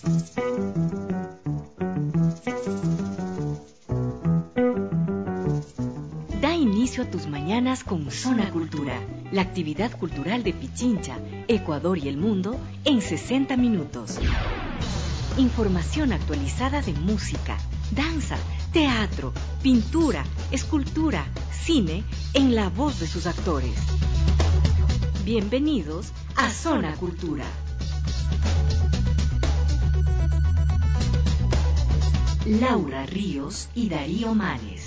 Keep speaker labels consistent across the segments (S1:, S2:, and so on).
S1: Da inicio a tus mañanas con Zona Cultura, la actividad cultural de Pichincha, Ecuador y el mundo en 60 minutos. Información actualizada de música, danza, teatro, pintura, escultura, cine, en la voz de sus actores. Bienvenidos a Zona Cultura. Laura Ríos y Darío Manes.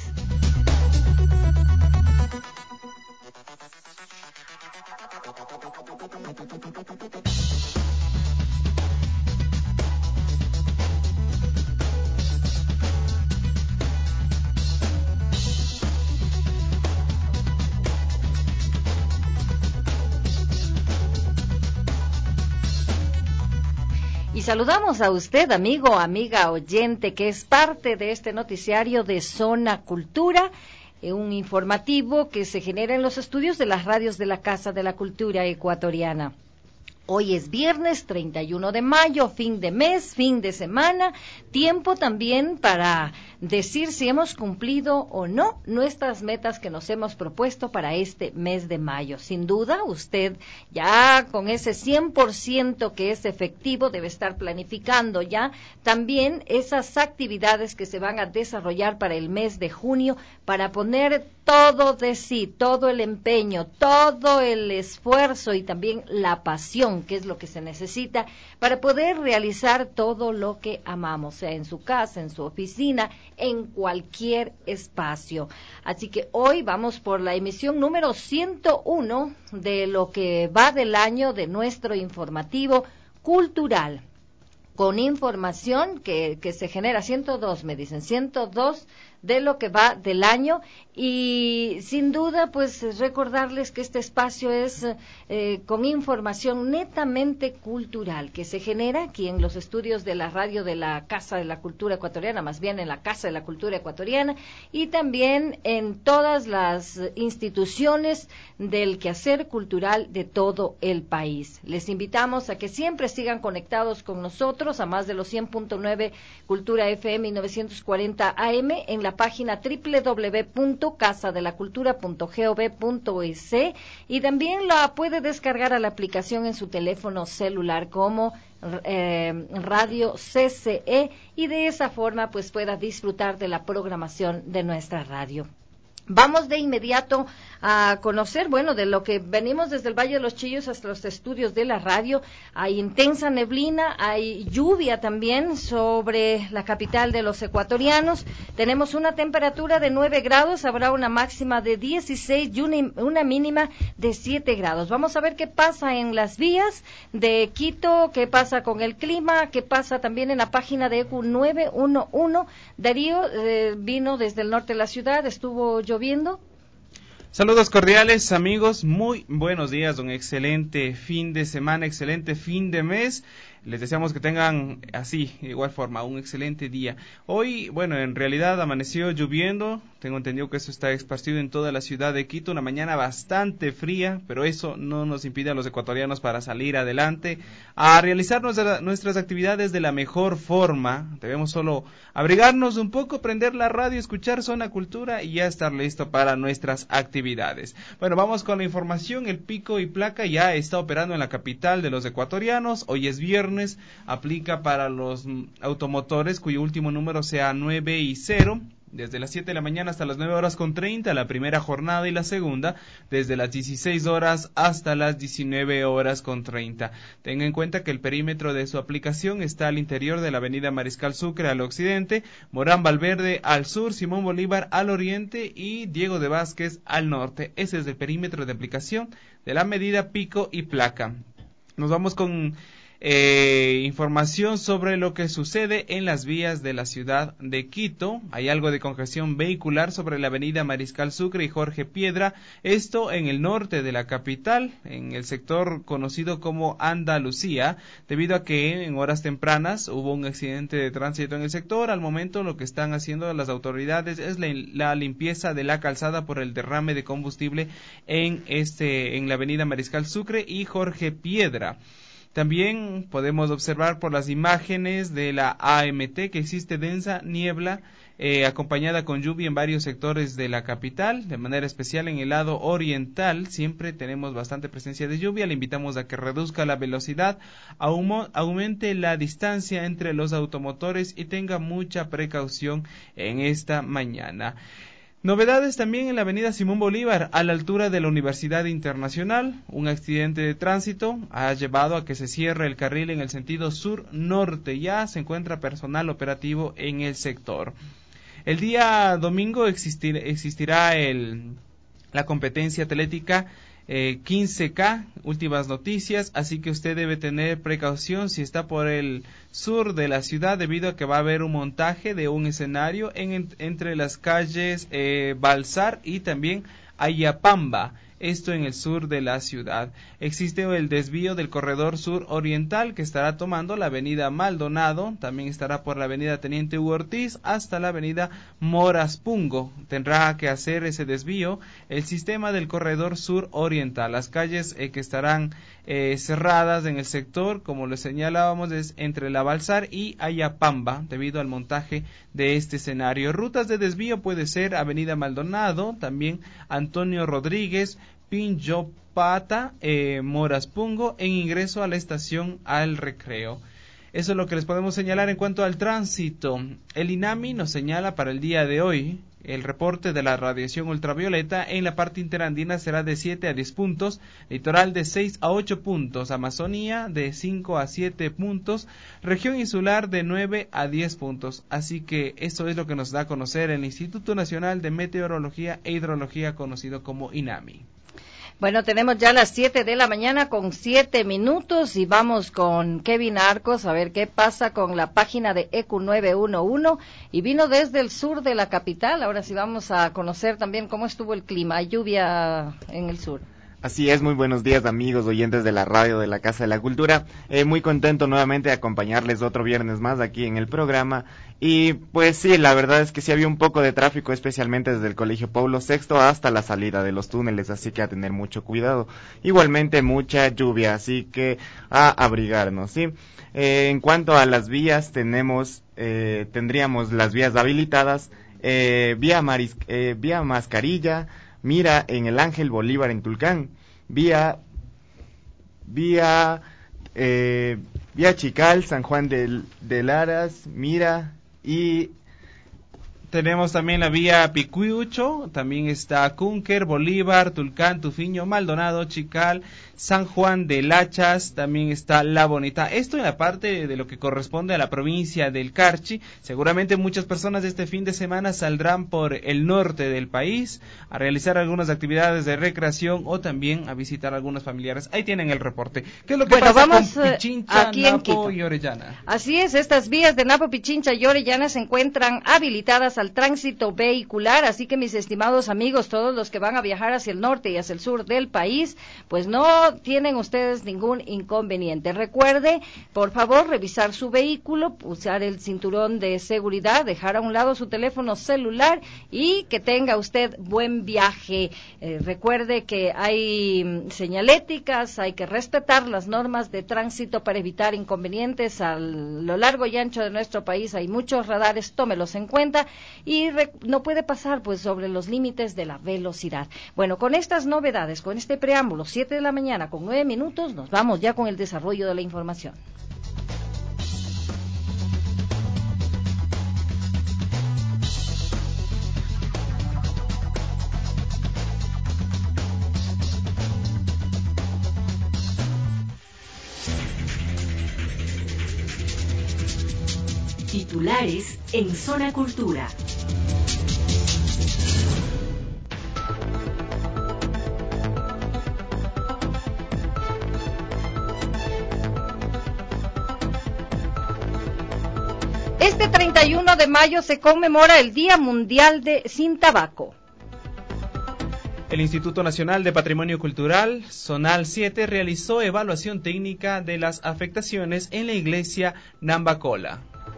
S2: Y saludamos a usted, amigo, amiga, oyente, que es parte de este noticiario de Zona Cultura, un informativo que se genera en los estudios de las radios de la Casa de la Cultura Ecuatoriana. Hoy es viernes 31 de mayo, fin de mes, fin de semana, tiempo también para decir si hemos cumplido o no nuestras metas que nos hemos propuesto para este mes de mayo. Sin duda, usted ya con ese 100% que es efectivo debe estar planificando ya también esas actividades que se van a desarrollar para el mes de junio para poner todo de sí, todo el empeño, todo el esfuerzo y también la pasión, que es lo que se necesita para poder realizar todo lo que amamos, sea en su casa, en su oficina, en cualquier espacio. Así que hoy vamos por la emisión número 101 de lo que va del año de nuestro informativo cultural, con información que se genera, 102, me dicen, 102 de lo que va del año, y sin duda pues recordarles que este espacio es con información netamente cultural que se genera aquí en los estudios de la radio de la Casa de la Cultura Ecuatoriana, más bien en la Casa de la Cultura Ecuatoriana, y también en todas las instituciones del quehacer cultural de todo el país. Les invitamos a que siempre sigan conectados con nosotros a más de los 100.9 Cultura FM y 940 AM en la página www.casadelacultura.gov.es, y también la puede descargar a la aplicación en su teléfono celular como Radio CCE, y de esa forma pues pueda disfrutar de la programación de nuestra radio. Vamos de inmediato a conocer, bueno, de lo que venimos desde el Valle de los Chillos hasta los estudios de la radio. Hay intensa neblina, hay lluvia también sobre la capital de los ecuatorianos. Tenemos una temperatura de 9 grados, habrá una máxima de 16 y una mínima de 7 grados. Vamos a ver qué pasa en las vías de Quito, qué pasa con el clima, qué pasa también en la página de ECU 911. Darío vino desde el norte de la ciudad, estuvo lloviendo.
S3: Saludos cordiales, amigos, muy buenos días, un excelente fin de semana, excelente fin de mes. Les deseamos que tengan así, de igual forma, un excelente día. Hoy, bueno, en realidad amaneció lloviendo, tengo entendido que eso está esparcido en toda la ciudad de Quito, una mañana bastante fría, pero eso no nos impide a los ecuatorianos para salir adelante, a realizar nuestras actividades de la mejor forma. Debemos solo abrigarnos un poco, prender la radio, escuchar Zona Cultura y ya estar listo para nuestras actividades. Bueno, vamos con la información. El pico y placa ya está operando en la capital de los ecuatorianos. Hoy es viernes. Aplica para los automotores cuyo último número sea 9 y 0, desde las 7 de la mañana hasta las 9:30, la primera jornada, y la segunda desde las 16 horas hasta las 19:30. Tenga en cuenta que el perímetro de su aplicación está al interior de la avenida Mariscal Sucre al occidente, Morán Valverde al sur, Simón Bolívar al oriente y Diego de Vázquez al norte. Ese es el perímetro de aplicación de la medida pico y placa. Nos vamos con información sobre lo que sucede en las vías de la ciudad de Quito. Hay algo de congestión vehicular sobre la avenida Mariscal Sucre y Jorge Piedra, esto en el norte de la capital, en el sector conocido como Andalucía, debido a que en horas tempranas hubo un accidente de tránsito en el sector. Al momento lo que están haciendo las autoridades es la limpieza de la calzada por el derrame de combustible en la avenida Mariscal Sucre y Jorge Piedra. También podemos observar por las imágenes de la AMT que existe densa niebla acompañada con lluvia en varios sectores de la capital, de manera especial en el lado oriental siempre tenemos bastante presencia de lluvia. Le invitamos a que reduzca la velocidad, aumente la distancia entre los automotores y tenga mucha precaución en esta mañana. Novedades también en la avenida Simón Bolívar, a la altura de la Universidad Internacional. Un accidente de tránsito ha llevado a que se cierre el carril en el sentido sur-norte. Ya se encuentra personal operativo en el sector. El día domingo existirá la competencia atlética 15K, últimas noticias, así que usted debe tener precaución si está por el sur de la ciudad debido a que va a haber un montaje de un escenario entre las calles Balsar y también Ayapamba, esto en el sur de la ciudad. Existe el desvío del corredor sur oriental que estará tomando la avenida Maldonado, también estará por la avenida Teniente Hugo Ortiz hasta la avenida Moraspungo. Tendrá que hacer ese desvío el sistema del corredor sur oriental. Las calles que estarán cerradas en el sector, como les señalábamos, es entre la Balsar y Ayapamba, debido al montaje de este escenario. Rutas de desvío puede ser avenida Maldonado, también Antonio Rodríguez, Pinjopata, Moraspungo, en ingreso a la estación Al Recreo. Eso es lo que les podemos señalar en cuanto al tránsito. El INAMI nos señala para el día de hoy el reporte de la radiación ultravioleta en la parte interandina será de 7 a 10 puntos, litoral de 6 a 8 puntos, Amazonía de 5 a 7 puntos, región insular de 9 a 10 puntos. Así que eso es lo que nos da a conocer el Instituto Nacional de Meteorología e Hidrología, conocido como INAMI.
S2: Bueno, tenemos ya las 7 de la mañana con 7 minutos y vamos con Kevin Arcos a ver qué pasa con la página de EQ911 y vino desde el sur de la capital. Ahora sí vamos a conocer también cómo estuvo el clima. ¿Hay lluvia en el sur?
S4: Así es, muy buenos días amigos oyentes de la radio de la Casa de la Cultura, muy contento nuevamente de acompañarles otro viernes más aquí en el programa, y pues sí, la verdad es que sí había un poco de tráfico, especialmente desde el Colegio Paulo VI hasta la salida de los túneles, así que a tener mucho cuidado, igualmente mucha lluvia, así que a abrigarnos, ¿sí? En cuanto a las vías, tendríamos las vías habilitadas, vía Mascarilla, Mira en el Ángel Bolívar en Tulcán, vía Chical, San Juan de Laras, Mira, y
S3: tenemos también la vía Picuiucho, también está Cúnker, Bolívar, Tulcán, Tufiño, Maldonado, Chical, San Juan de Lachas, también está La Bonita. Esto en la parte de lo que corresponde a la provincia del Carchi. Seguramente muchas personas este fin de semana saldrán por el norte del país a realizar algunas actividades de recreación o también a visitar a algunos familiares. Ahí tienen el reporte. ¿Qué es lo que pasa con Pichincha, Napo y Orellana?
S2: Así es, estas vías de Napo, Pichincha y Orellana se encuentran habilitadas al tránsito vehicular, así que mis estimados amigos, todos los que van a viajar hacia el norte y hacia el sur del país, pues no tienen ustedes ningún inconveniente. Recuerde, por favor, revisar su vehículo, usar el cinturón de seguridad, dejar a un lado su teléfono celular y que tenga usted buen viaje. Recuerde que hay señaléticas, hay que respetar las normas de tránsito para evitar inconvenientes. A lo largo y ancho de nuestro país hay muchos radares, tómelos en cuenta y no puede pasar pues sobre los límites de la velocidad. Bueno, con estas novedades, con este preámbulo, 7 de la mañana con 9 minutos, nos vamos ya con el desarrollo de la información.
S1: Titulares en Zona Cultura.
S2: Este 31 de mayo se conmemora el Día Mundial de Sin Tabaco.
S3: El Instituto Nacional de Patrimonio Cultural, Zonal 7, realizó evaluación técnica de las afectaciones en la iglesia Nambacola.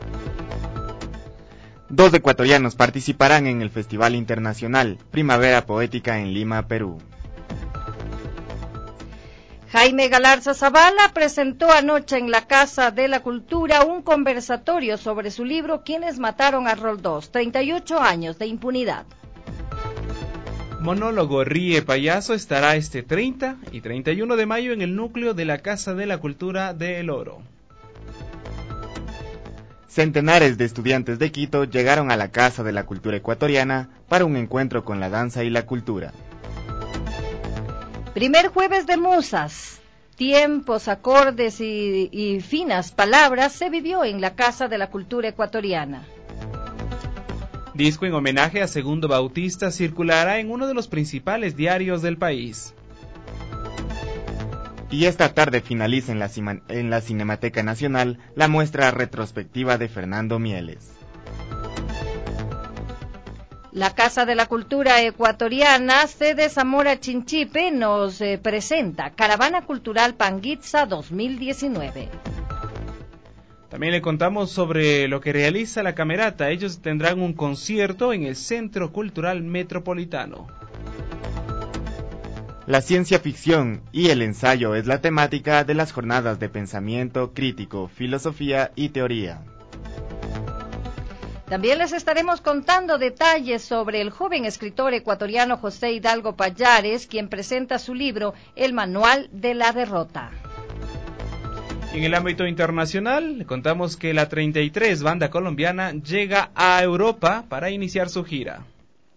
S4: 2 ecuatorianos participarán en el Festival Internacional Primavera Poética en Lima, Perú.
S2: Jaime Galarza Zavala presentó anoche en la Casa de la Cultura un conversatorio sobre su libro ¿Quiénes mataron a Roldós? 38 años de impunidad.
S3: Monólogo Ríe Payaso estará este 30 y 31 de mayo en el núcleo de la Casa de la Cultura de El Oro.
S4: Centenares de estudiantes de Quito llegaron a la Casa de la Cultura Ecuatoriana para un encuentro con la danza y la cultura.
S2: Primer jueves de musas, tiempos, acordes y finas palabras se vivió en la Casa de la Cultura Ecuatoriana.
S3: Disco en homenaje a Segundo Bautista circulará en uno de los principales diarios del país.
S4: Y esta tarde finaliza en la Cinemateca Nacional la muestra retrospectiva de Fernando Mieles.
S2: La Casa de la Cultura Ecuatoriana, sede Zamora Chinchipe, nos presenta Caravana Cultural Panguitza 2019.
S3: También le contamos sobre lo que realiza la Camerata. Ellos tendrán un concierto en el Centro Cultural Metropolitano.
S4: La ciencia ficción y el ensayo es la temática de las jornadas de pensamiento crítico, filosofía y teoría.
S2: También les estaremos contando detalles sobre el joven escritor ecuatoriano José Hidalgo Pallares, quien presenta su libro El Manual de la Derrota.
S3: En el ámbito internacional, le contamos que la 33 banda colombiana llega a Europa para iniciar su gira.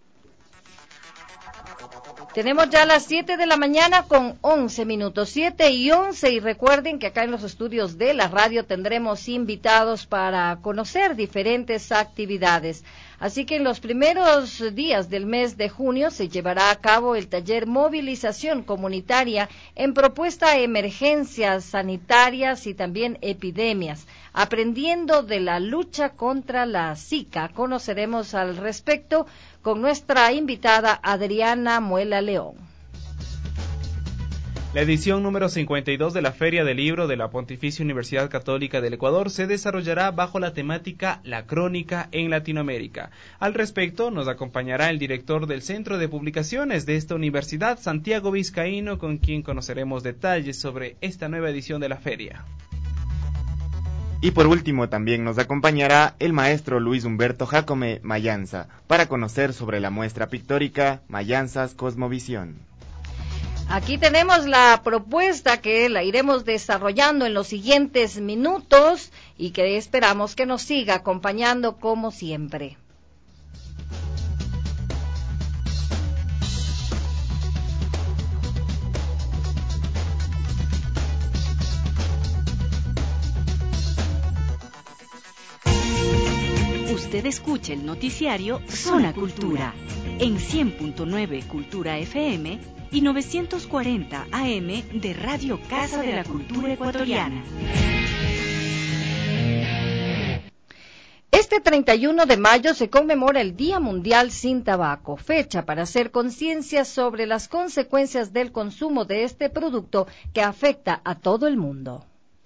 S2: Tenemos ya las 7 de la mañana con 11 minutos, 7 y 11, y recuerden que acá en los estudios de la radio tendremos invitados para conocer diferentes actividades. Así que en los primeros días del mes de junio se llevará a cabo el taller Movilización Comunitaria en propuesta a emergencias sanitarias y también epidemias. Aprendiendo de la lucha contra la Zika, conoceremos al respecto con nuestra invitada Adriana Muela León.
S3: La edición número 52 de la Feria del Libro de la Pontificia Universidad Católica del Ecuador se desarrollará bajo la temática La Crónica en Latinoamérica. Al respecto, nos acompañará el director del Centro de Publicaciones de esta universidad, Santiago Vizcaíno, con quien conoceremos detalles sobre esta nueva edición de la feria.
S4: Y por último también nos acompañará el maestro Luis Humberto Jacome Mayanza para conocer sobre la muestra pictórica Mayanzas Cosmovisión.
S2: Aquí tenemos la propuesta que la iremos desarrollando en los siguientes minutos y que esperamos que nos siga acompañando como siempre.
S1: Usted escucha el noticiario Zona Cultura en 100.9 Cultura FM y 940 AM de Radio Casa de la Cultura Ecuatoriana.
S2: Este 31 de mayo se conmemora el Día Mundial sin Tabaco, fecha para hacer conciencia sobre las consecuencias del consumo de este producto que afecta a todo el mundo.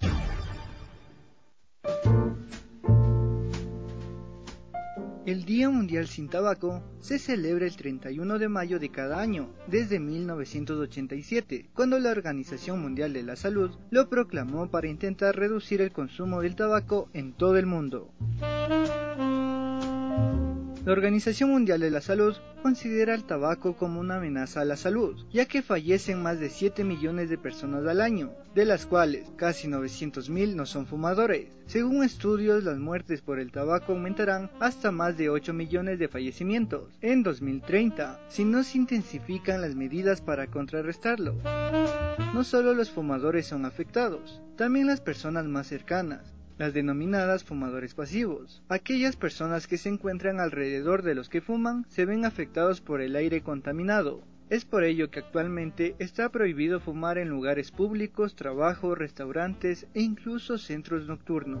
S5: El Día Mundial sin Tabaco se celebra el 31 de mayo de cada año, desde 1987, cuando la Organización Mundial de la Salud lo proclamó para intentar reducir el consumo del tabaco en todo el mundo. La Organización Mundial de la Salud considera el tabaco como una amenaza a la salud, ya que fallecen más de 7 millones de personas al año, de las cuales casi 900.000 no son fumadores. Según estudios, las muertes por el tabaco aumentarán hasta más de 8 millones de fallecimientos en 2030, si no se intensifican las medidas para contrarrestarlo. No solo los fumadores son afectados, también las personas más cercanas, las denominadas fumadores pasivos. Aquellas personas que se encuentran alrededor de los que fuman se ven afectados por el aire contaminado. Es por ello que actualmente está prohibido fumar en lugares públicos, trabajos, restaurantes e incluso centros nocturnos.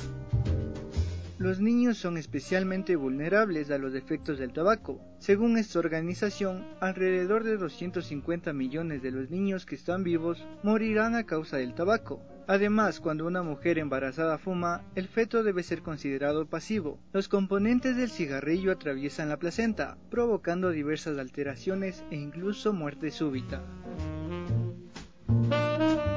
S5: Los niños son especialmente vulnerables a los efectos del tabaco. Según esta organización, alrededor de 250 millones de los niños que están vivos morirán a causa del tabaco. Además, cuando una mujer embarazada fuma, el feto debe ser considerado pasivo. Los componentes del cigarrillo atraviesan la placenta, provocando diversas alteraciones e incluso muerte súbita.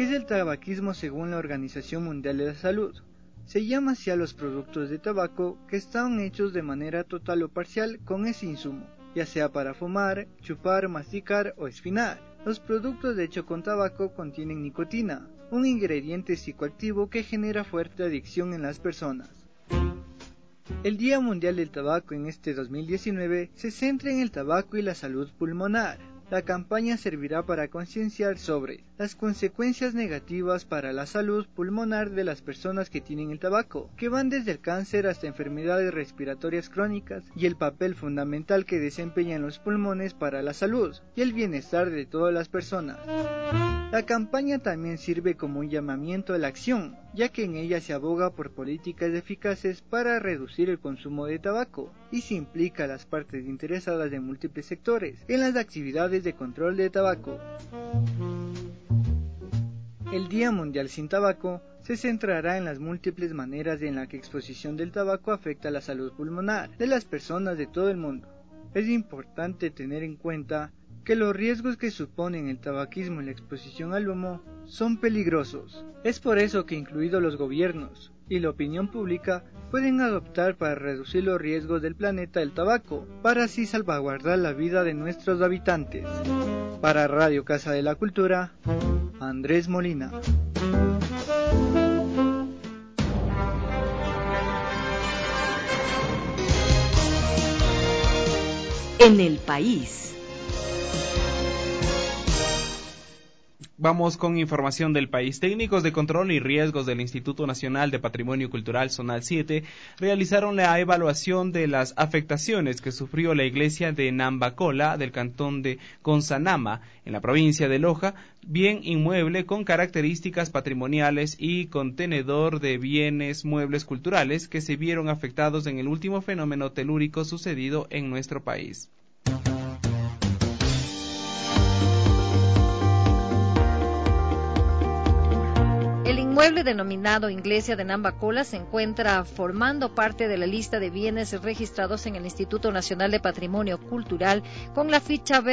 S5: ¿Qué es el tabaquismo según la Organización Mundial de la Salud? Se llama así a los productos de tabaco que están hechos de manera total o parcial con ese insumo, ya sea para fumar, chupar, masticar o esfinar. Los productos hechos con tabaco contienen nicotina, un ingrediente psicoactivo que genera fuerte adicción en las personas. El Día Mundial del Tabaco en este 2019 se centra en el tabaco y la salud pulmonar. La campaña servirá para concienciar sobre las consecuencias negativas para la salud pulmonar de las personas que tienen el tabaco, que van desde el cáncer hasta enfermedades respiratorias crónicas, y el papel fundamental que desempeñan los pulmones para la salud y el bienestar de todas las personas. La campaña también sirve como un llamamiento a la acción, ya que en ella se aboga por políticas eficaces para reducir el consumo de tabaco y se implica a las partes interesadas de múltiples sectores en las actividades de control de tabaco. El Día Mundial sin Tabaco se centrará en las múltiples maneras en las que exposición del tabaco afecta la salud pulmonar de las personas de todo el mundo. Es importante tener en cuenta que los riesgos que suponen el tabaquismo y la exposición al humo son peligrosos. Es por eso que incluidos los gobiernos y la opinión pública pueden adoptar para reducir los riesgos del planeta del tabaco, para así salvaguardar la vida de nuestros habitantes. Para Radio Casa de la Cultura, Andrés Molina.
S1: En el país.
S3: Vamos con información del país. Técnicos de control y riesgos del Instituto Nacional de Patrimonio Cultural Zonal 7 realizaron la evaluación de las afectaciones que sufrió la iglesia de Nambacola del cantón de Consanama, en la provincia de Loja, bien inmueble con características patrimoniales y contenedor de bienes muebles culturales que se vieron afectados en el último fenómeno telúrico sucedido en nuestro país.
S2: El inmueble denominado Iglesia de Nambacola se encuentra formando parte de la lista de bienes registrados en el Instituto Nacional de Patrimonio Cultural con la ficha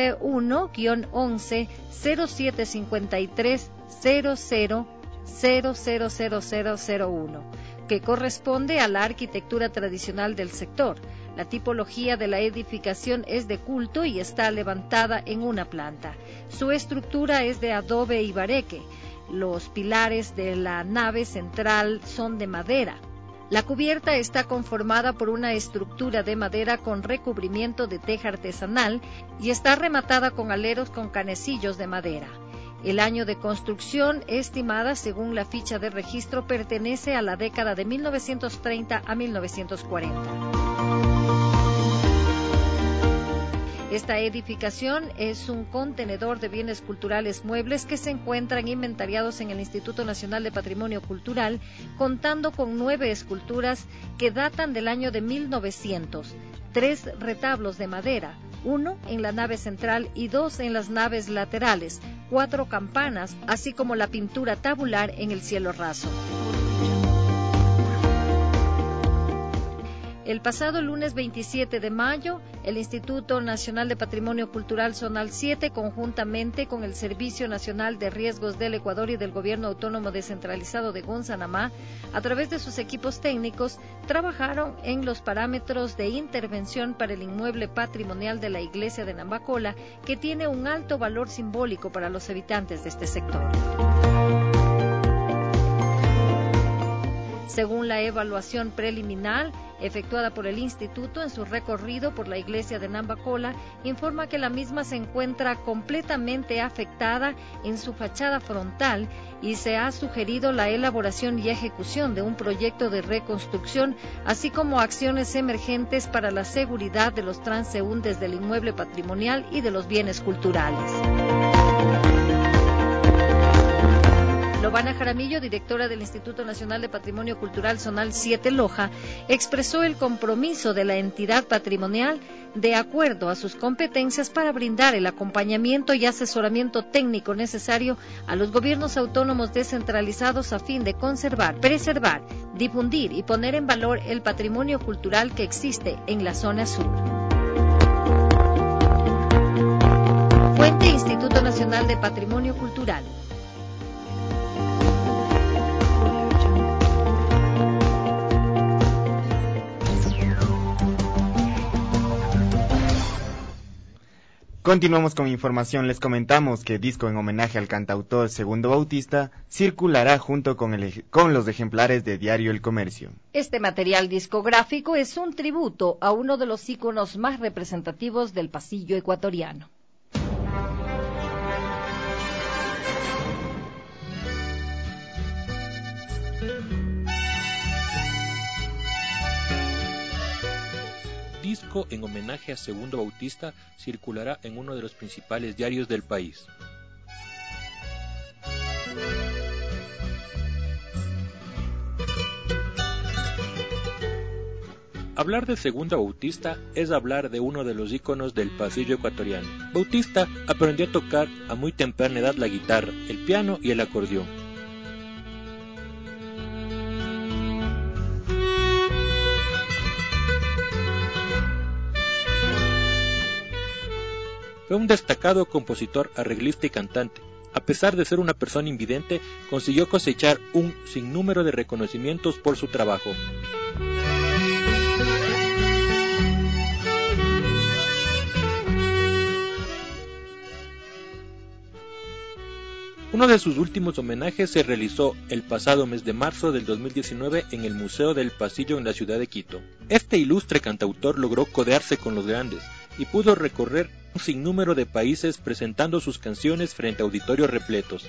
S2: B1-11-075300000001, que corresponde a la arquitectura tradicional del sector. La tipología de la edificación es de culto y está levantada en una planta. Su estructura es de adobe y bareque. Los pilares de la nave central son de madera. La cubierta está conformada por una estructura de madera con recubrimiento de teja artesanal y está rematada con aleros con canecillos de madera. El año de construcción, estimada según la ficha de registro, pertenece a la década de 1930 a 1940. Esta edificación es un contenedor de bienes culturales muebles que se encuentran inventariados en el Instituto Nacional de Patrimonio Cultural, contando con 9 esculturas que datan del año de 1900, 3 retablos de madera, 1 en la nave central y 2 en las naves laterales, 4 campanas, así como la pintura tabular en el cielo raso. El pasado lunes 27 de mayo, el Instituto Nacional de Patrimonio Cultural Zonal 7, conjuntamente con el Servicio Nacional de Riesgos del Ecuador y del Gobierno Autónomo Descentralizado de Gonzanamá, a través de sus equipos técnicos, trabajaron en los parámetros de intervención para el inmueble patrimonial de la iglesia de Nambacola, que tiene un alto valor simbólico para los habitantes de este sector. Según la evaluación preliminar efectuada por el Instituto en su recorrido por la iglesia de Nambacola, informa que la misma se encuentra completamente afectada en su fachada frontal y se ha sugerido la elaboración y ejecución de un proyecto de reconstrucción, así como acciones emergentes para la seguridad de los transeúntes del inmueble patrimonial y de los bienes culturales. Lovana Jaramillo, directora del Instituto Nacional de Patrimonio Cultural Zonal 7 Loja, expresó el compromiso de la entidad patrimonial de acuerdo a sus competencias para brindar el acompañamiento y asesoramiento técnico necesario a los gobiernos autónomos descentralizados a fin de conservar, preservar, difundir y poner en valor el patrimonio cultural que existe en la zona sur. Fuente: Instituto Nacional de Patrimonio Cultural.
S4: Continuamos con información. Les comentamos que disco en homenaje al cantautor Segundo Bautista circulará junto con los ejemplares de Diario El Comercio.
S2: Este material discográfico es un tributo a uno de los íconos más representativos del pasillo ecuatoriano.
S6: Disco en homenaje a Segundo Bautista circulará en uno de los principales diarios del país. Hablar de Segundo Bautista es hablar de uno de los íconos del pasillo ecuatoriano. Bautista aprendió a tocar a muy temprana edad la guitarra, el piano y el acordeón. Fue un destacado compositor, arreglista y cantante. A pesar de ser una persona invidente, consiguió cosechar un sinnúmero de reconocimientos por su trabajo. Uno de sus últimos homenajes se realizó el pasado mes de marzo del 2019 en el Museo del Pasillo en la ciudad de Quito. Este ilustre cantautor logró codearse con los grandes y pudo recorrer un sinnúmero de países presentando sus canciones frente a auditorios repletos.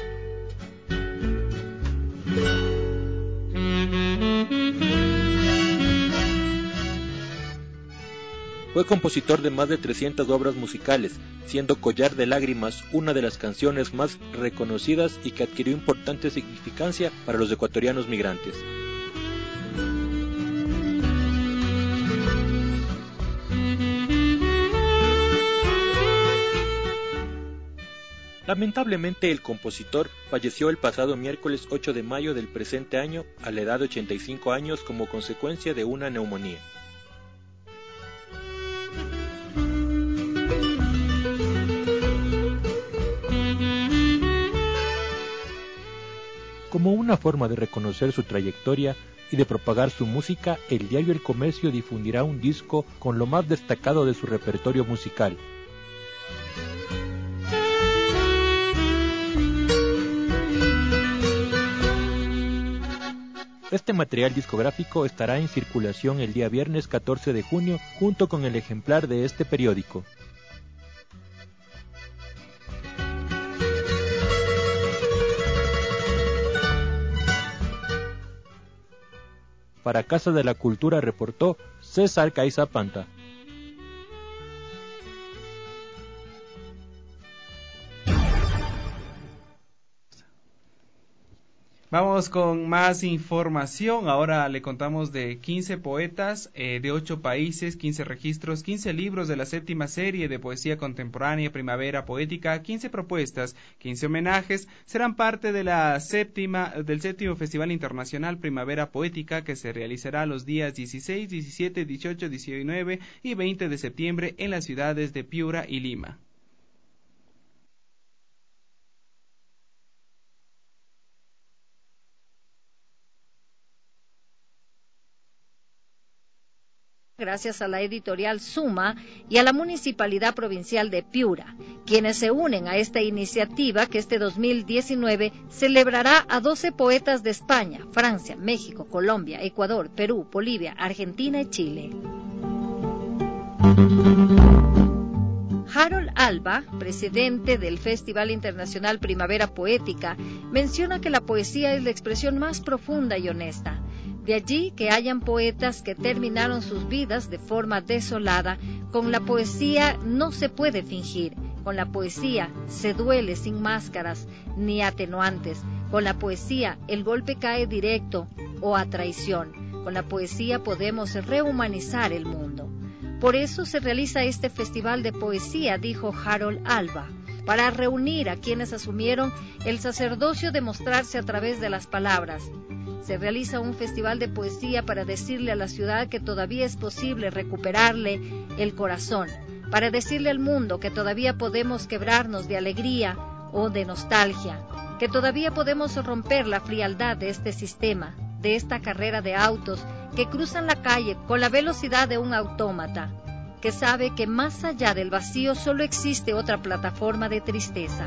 S6: Fue compositor de más de 300 obras musicales, siendo Collar de Lágrimas una de las canciones más reconocidas y que adquirió importante significancia para los ecuatorianos migrantes. Lamentablemente, el compositor falleció el pasado miércoles 8 de mayo del presente año a la edad de 85 años como consecuencia de una neumonía. Como una forma de reconocer su trayectoria y de propagar su música, el diario El Comercio difundirá un disco con lo más destacado de su repertorio musical. Este material discográfico estará en circulación el día viernes 14 de junio junto con el ejemplar de este periódico. Para Casa de la Cultura reportó César Caiza Panta.
S3: Vamos con más información. Ahora le contamos de 15 poetas de 8 países, 15 registros, 15 libros de la 7ª serie de poesía contemporánea Primavera Poética, 15 propuestas, 15 homenajes, serán parte de del 7º Festival Internacional Primavera Poética que se realizará los días 16, 17, 18, 19 y 20 de septiembre en las ciudades de Piura y Lima.
S2: Gracias a la editorial Suma y a la Municipalidad Provincial de Piura, quienes se unen a esta iniciativa que este 2019 celebrará a 12 poetas de España, Francia, México, Colombia, Ecuador, Perú, Bolivia, Argentina y Chile. Harold Alba, presidente del Festival Internacional Primavera Poética, menciona que la poesía es la expresión más profunda y honesta. De allí que hayan poetas que terminaron sus vidas de forma desolada. Con la poesía no se puede fingir. Con la poesía se duele sin máscaras ni atenuantes. Con la poesía el golpe cae directo o a traición. Con la poesía podemos rehumanizar el mundo. Por eso se realiza este festival de poesía, dijo Harold Alba, para reunir a quienes asumieron el sacerdocio de mostrarse a través de las palabras. Se realiza un festival de poesía para decirle a la ciudad que todavía es posible recuperarle el corazón, para decirle al mundo que todavía podemos quebrarnos de alegría o de nostalgia, que todavía podemos romper la frialdad de este sistema, de esta carrera de autos que cruzan la calle con la velocidad de un autómata. que sabe que más allá del vacío solo existe otra plataforma de tristeza.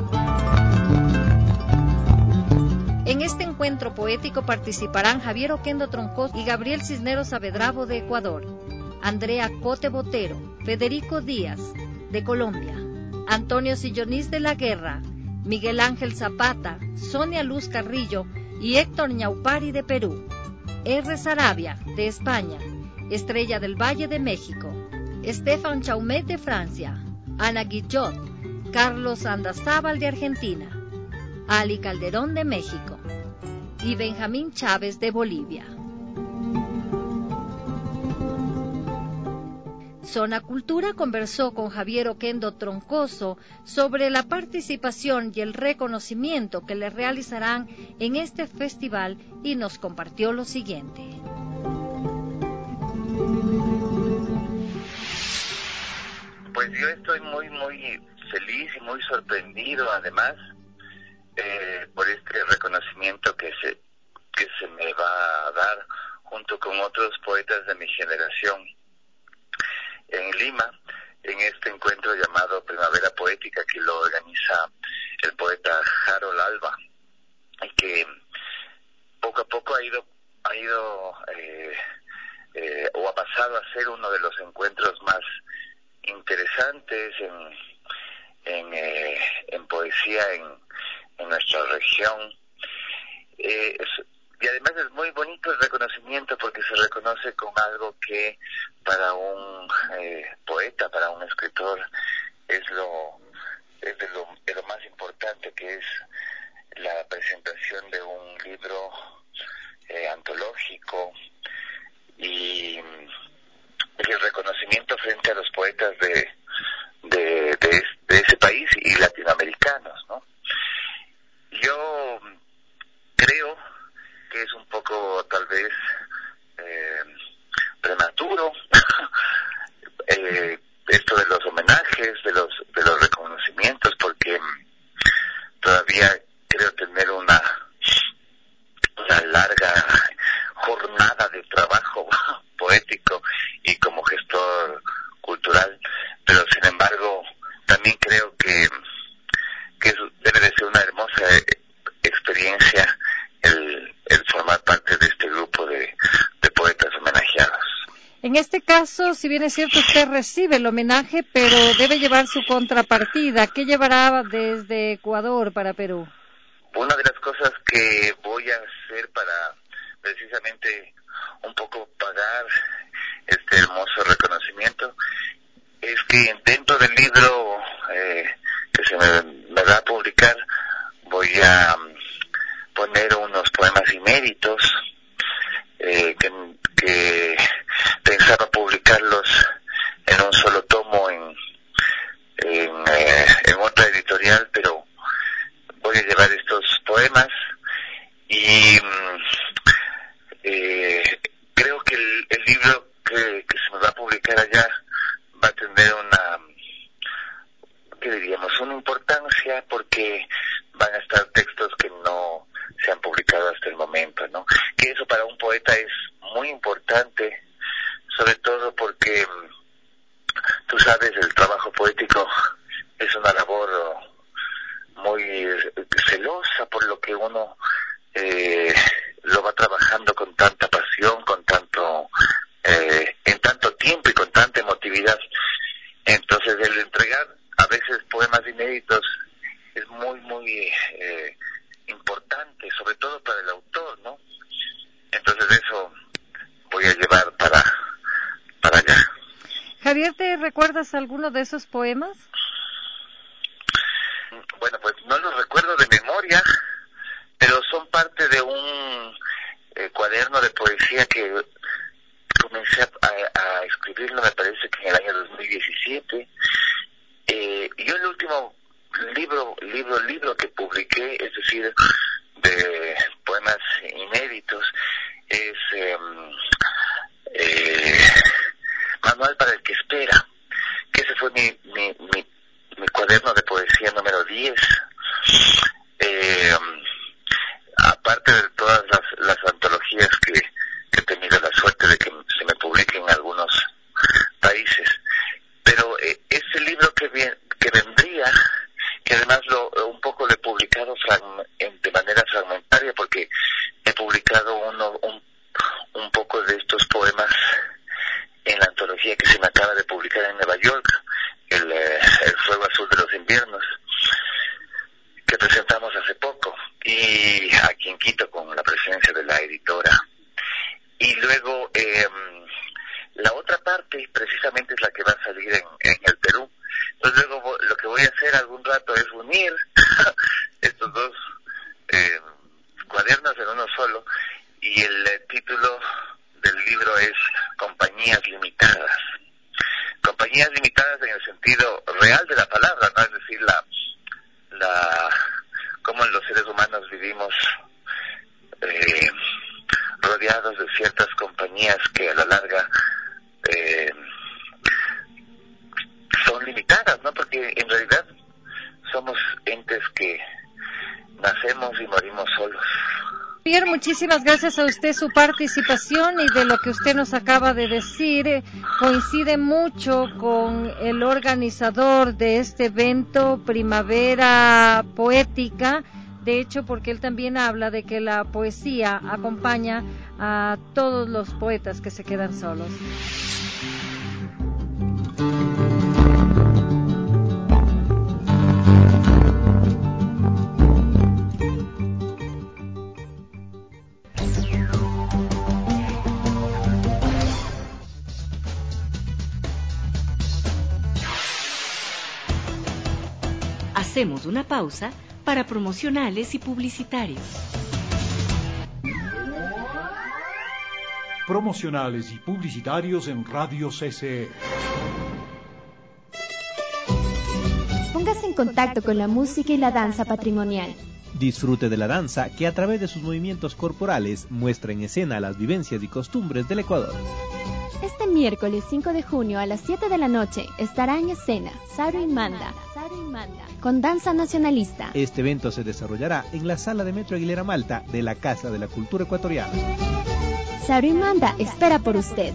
S2: En este encuentro poético participarán Javier Oquendo Troncoso y Gabriel Cisneros Saavedra de Ecuador, Andrea Cote Botero, Federico Díaz de Colombia, Antonio Sillonís de la Guerra, Miguel Ángel Zapata, Sonia Luz Carrillo y Héctor Ñaupari de Perú, R. Sarabia de España, Estrella del Valle de México, Estefan Chaumet de Francia, Ana Guillot, Carlos Andazábal de Argentina, Ali Calderón de México y Benjamín Chávez de Bolivia. Zona Cultura conversó con Javier Oquendo Troncoso sobre la participación y el reconocimiento que le realizarán en este festival y nos compartió lo siguiente.
S7: Pues yo estoy muy feliz y muy sorprendido, además, por este reconocimiento que se me va a dar junto con otros poetas de mi generación en Lima, en este encuentro llamado Primavera Poética, que lo organiza el poeta Harold Alba, y que poco a poco ha ido o ha pasado a ser uno de los encuentros más interesantes en poesía en nuestra región. Y además es muy bonito el reconocimiento, porque se reconoce con algo que para un poeta, para un escritor, es de lo más importante, que es la presentación de un libro antológico y el reconocimiento frente a los poetas de ese país y latinoamericanos, ¿no? Yo creo que es un poco, tal vez, prematuro esto de los homenajes, de los reconocimientos, porque todavía creo tener una larga jornada de trabajo poético y como gestor cultural, pero sin embargo también creo que debe de ser una hermosa experiencia el formar parte de este grupo de poetas homenajeados.
S2: En este caso, si bien es cierto, usted recibe el homenaje, pero debe llevar su contrapartida. ¿Qué llevará desde Ecuador para Perú?
S7: Una de las cosas que voy a hacer para precisamente un poco pagar este hermoso reconocimiento es que dentro del libro que se me va a publicar voy a poner unos poemas inéditos que pensaba publicarlos en un solo tomo en otra editorial, pero voy a llevar estos poemas y creo que el libro que se me va a publicar allá va a tener una importancia, porque van a estar textos que no se han publicado hasta el momento, ¿no? Que eso para un poeta es muy importante, sobre todo porque tú sabes, el trabajo poético es una labor muy celosa, por lo que uno lo va trabajando con tanta pasión, en tanto tiempo y con tanta emotividad. Entonces el entregar a veces poemas inéditos es muy importante, sobre todo para el autor, ¿no? Entonces eso voy a llevar para allá.
S2: Javier, ¿te recuerdas alguno de esos poemas?
S7: Bueno, pues no los recuerdo de memoria, pero son parte de un cuaderno de poesía que comencé a escribirlo, me parece que en el año 2017. Yo el último libro que publiqué, es decir, de poemas inéditos, es Manual para el que espera, que ese fue mi cuaderno de poesía número 10. Aparte de todas las antologías que he tenido la suerte de que se me publiquen en algunos países, he publicado un poco de estos poemas en la antología que se me acaba de publicar en Nueva York, el Fuego Azul de los Inviernos, que presentamos hace poco, y aquí en Quito con la presencia de la editora. Y luego la otra parte precisamente es la que va a salir en el Perú. Entonces luego lo que voy a hacer algún rato es unir estos dos cuadernos en uno solo, y el título del libro es Compañías Limitadas. Compañías limitadas en el sentido real de la palabra, ¿no? Es decir, cómo los seres humanos vivimos rodeados de ciertas compañías que a la larga son limitadas, ¿no? Porque en realidad somos entes que nacemos y morimos solos.
S2: Javier, muchísimas gracias a usted su participación, y de lo que usted nos acaba de decir coincide mucho con el organizador de este evento Primavera Poética. De hecho, porque él también habla de que la poesía acompaña a todos los poetas que se quedan solos.
S1: Hacemos una pausa para promocionales y publicitarios.
S8: Promocionales y publicitarios en Radio CCE.
S9: Póngase en contacto con la música y la danza patrimonial.
S10: Disfrute de la danza que a través de sus movimientos corporales muestra en escena las vivencias y costumbres del Ecuador.
S9: Este miércoles 5 de junio a las 7 de la noche estará en escena Saru y Manda, con danza nacionalista.
S10: Este evento se desarrollará en la sala de Metro Aguilera Malta de la Casa de la Cultura Ecuatoriana.
S9: Saru y Manda espera por usted.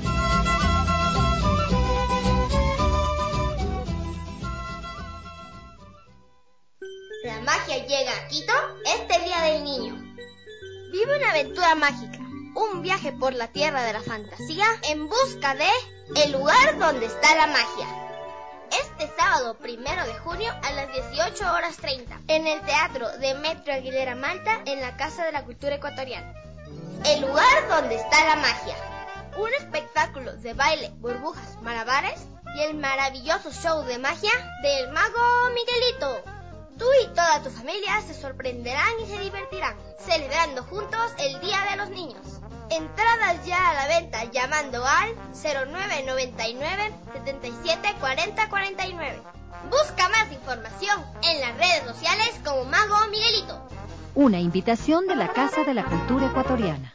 S11: La magia llega a Quito este Día del Niño. Vive una aventura mágica, un viaje por la tierra de la fantasía en busca de el lugar donde está la magia. Este sábado 1 de junio a las 18:30 en el Teatro de Metro Aguilera Malta en la Casa de la Cultura Ecuatoriana. El lugar donde está la magia. Un espectáculo de baile, burbujas, malabares y el maravilloso show de magia del mago Miguelito. Tú y toda tu familia se sorprenderán y se divertirán, celebrando juntos el Día de los Niños. Entradas ya a la venta llamando al 0999 77 40 49. Busca más información en las redes sociales como Mago Miguelito.
S1: Una invitación de la Casa de la Cultura Ecuatoriana.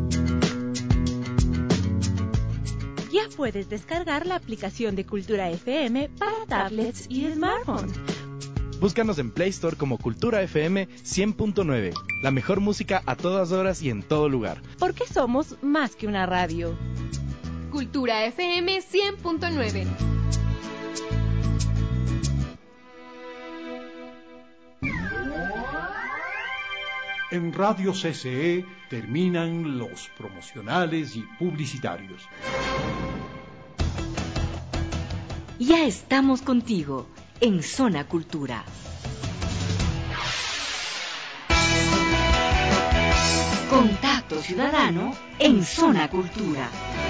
S12: Ya puedes descargar la aplicación de Cultura FM para tablets y smartphones.
S13: Búscanos en Play Store como Cultura FM 100.9. La mejor música a todas horas y en todo lugar.
S12: Porque somos más que una radio.
S14: Cultura FM 100.9.
S8: En Radio CCE terminan los promocionales y publicitarios.
S1: Ya estamos contigo en Zona Cultura. Contacto Ciudadano en Zona Cultura.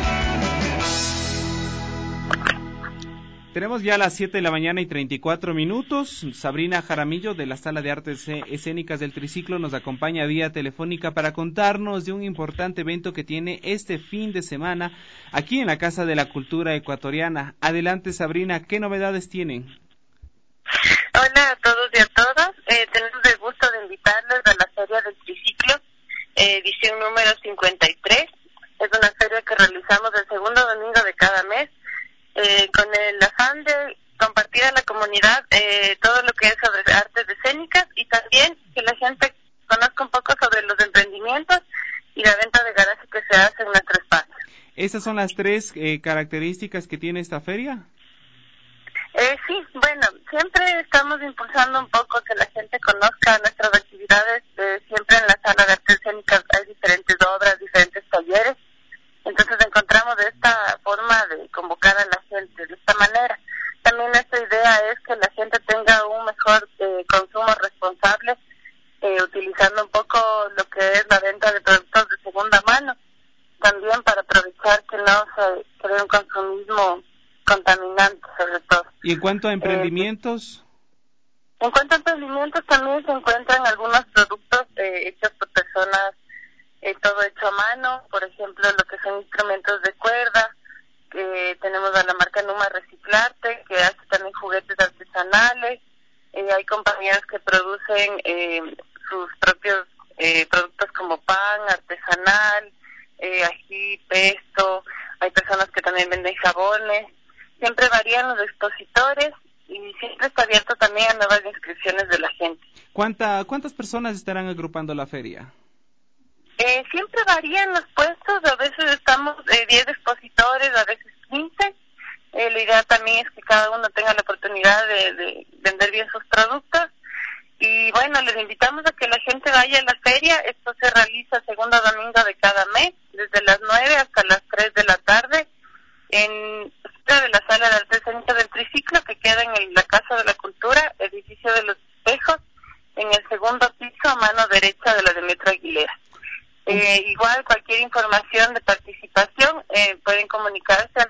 S3: Tenemos ya las 7 de la mañana y 34 minutos. Sabrina Jaramillo de la Sala de Artes Escénicas del Triciclo nos acompaña vía telefónica para contarnos de un importante evento que tiene este fin de semana aquí en la Casa de la Cultura Ecuatoriana. Adelante, Sabrina, ¿qué novedades tienen?
S15: Hola a todos y a todas. Tenemos el gusto de invitarles a la Feria del Triciclo, edición número 53. Es una feria que realizamos el segundo domingo de cada mes, con el afán de compartir a la comunidad todo lo que es sobre artes escénicas y también que la gente conozca un poco sobre los emprendimientos y la venta de garaje que se hace en nuestro espacio.
S3: ¿Esas son las tres características que tiene esta feria?
S15: Sí, bueno, siempre estamos impulsando un poco que la gente conozca nuestras actividades. Siempre en la sala de artes escénicas hay diferentes obras, diferentes talleres. Entonces encontramos esta forma de convocar a la gente de esta manera. También nuestra idea es que la gente tenga un mejor consumo responsable, utilizando un poco lo que es la venta de productos de segunda mano, también para aprovechar que no se cree un consumismo contaminante, sobre todo.
S3: ¿Y en cuanto a emprendimientos?
S15: En cuanto a emprendimientos, también se encuentran algunos productos hechos por personas, todo hecho a mano, por ejemplo, lo que son instrumentos de cuerda. Tenemos a la marca Numa Reciclarte, que hace también juguetes artesanales. Hay compañías que producen sus propios productos como pan artesanal, ají, pesto. Hay personas que también venden jabones. Siempre varían los expositores y siempre está abierto también a nuevas inscripciones de la gente.
S3: ¿Cuántas personas estarán agrupando la feria?
S15: Siempre varían los puestos, a veces estamos 10 expositores, a veces 15. La idea también es que cada uno tenga la oportunidad de vender bien sus productos. Y bueno, les invitamos a que la gente vaya a la feria. Esto se realiza el segundo domingo de cada mes, desde las 9 hasta las 3 de la tarde, en de la sala de arte escénica del Triciclo, que queda en la Casa de la Cultura, edificio de los Espejos, en el segundo piso a mano derecha de la Demetrio Aguilera. Igual cualquier información de participación pueden comunicarse al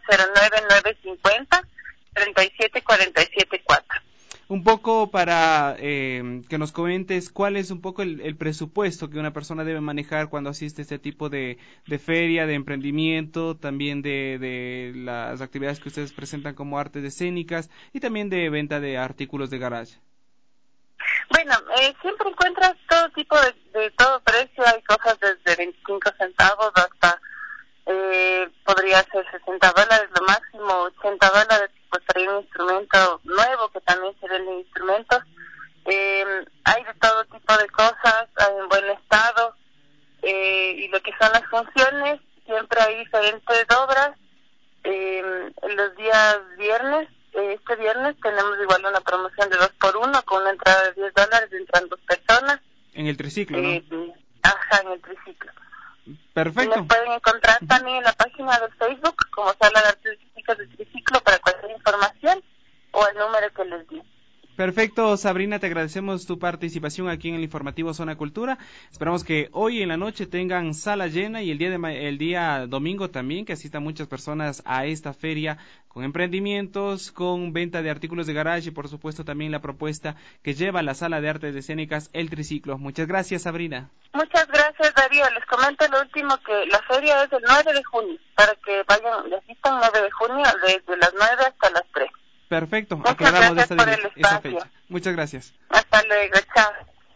S15: 09950-37474.
S3: Un poco para que nos comentes cuál es un poco el presupuesto que una persona debe manejar cuando asiste a este tipo de feria, de emprendimiento, también de las actividades que ustedes presentan como artes escénicas y también de venta de artículos de garage.
S15: Bueno, siempre encuentras todo tipo de todo precio. Hay cosas desde 25 centavos hasta podría ser $60 lo máximo, $80, pues trae un instrumento nuevo que también se venden instrumentos. Hay de todo tipo de cosas, hay en buen estado, y lo que son las funciones, siempre hay diferentes obras. Los días viernes, este viernes tenemos igual una promoción de 2x1 con una entrada de $10, entran 2 personas.
S3: En el triciclo, ¿no?
S15: Ajá, en el triciclo.
S3: Perfecto.
S15: Nos pueden encontrar también en la página de Facebook como Sala de Artes Escénicas de Triciclo para cualquier información o el número que les di.
S3: Perfecto, Sabrina, te agradecemos tu participación aquí en el informativo Zona Cultura. Esperamos que hoy en la noche tengan sala llena y el día domingo también, que asistan muchas personas a esta feria con emprendimientos, con venta de artículos de garage y por supuesto también la propuesta que lleva la Sala de Artes Escénicas El Triciclo. Muchas gracias, Sabrina.
S15: Muchas gracias, Darío. Les comento lo último, que la feria es el 9 de junio, para que vayan y asistan 9 de junio desde las 9 hasta las 3.
S3: Perfecto,
S15: muchas
S3: aclaramos
S15: esta
S3: fecha. Muchas gracias.
S15: Hasta luego, chao.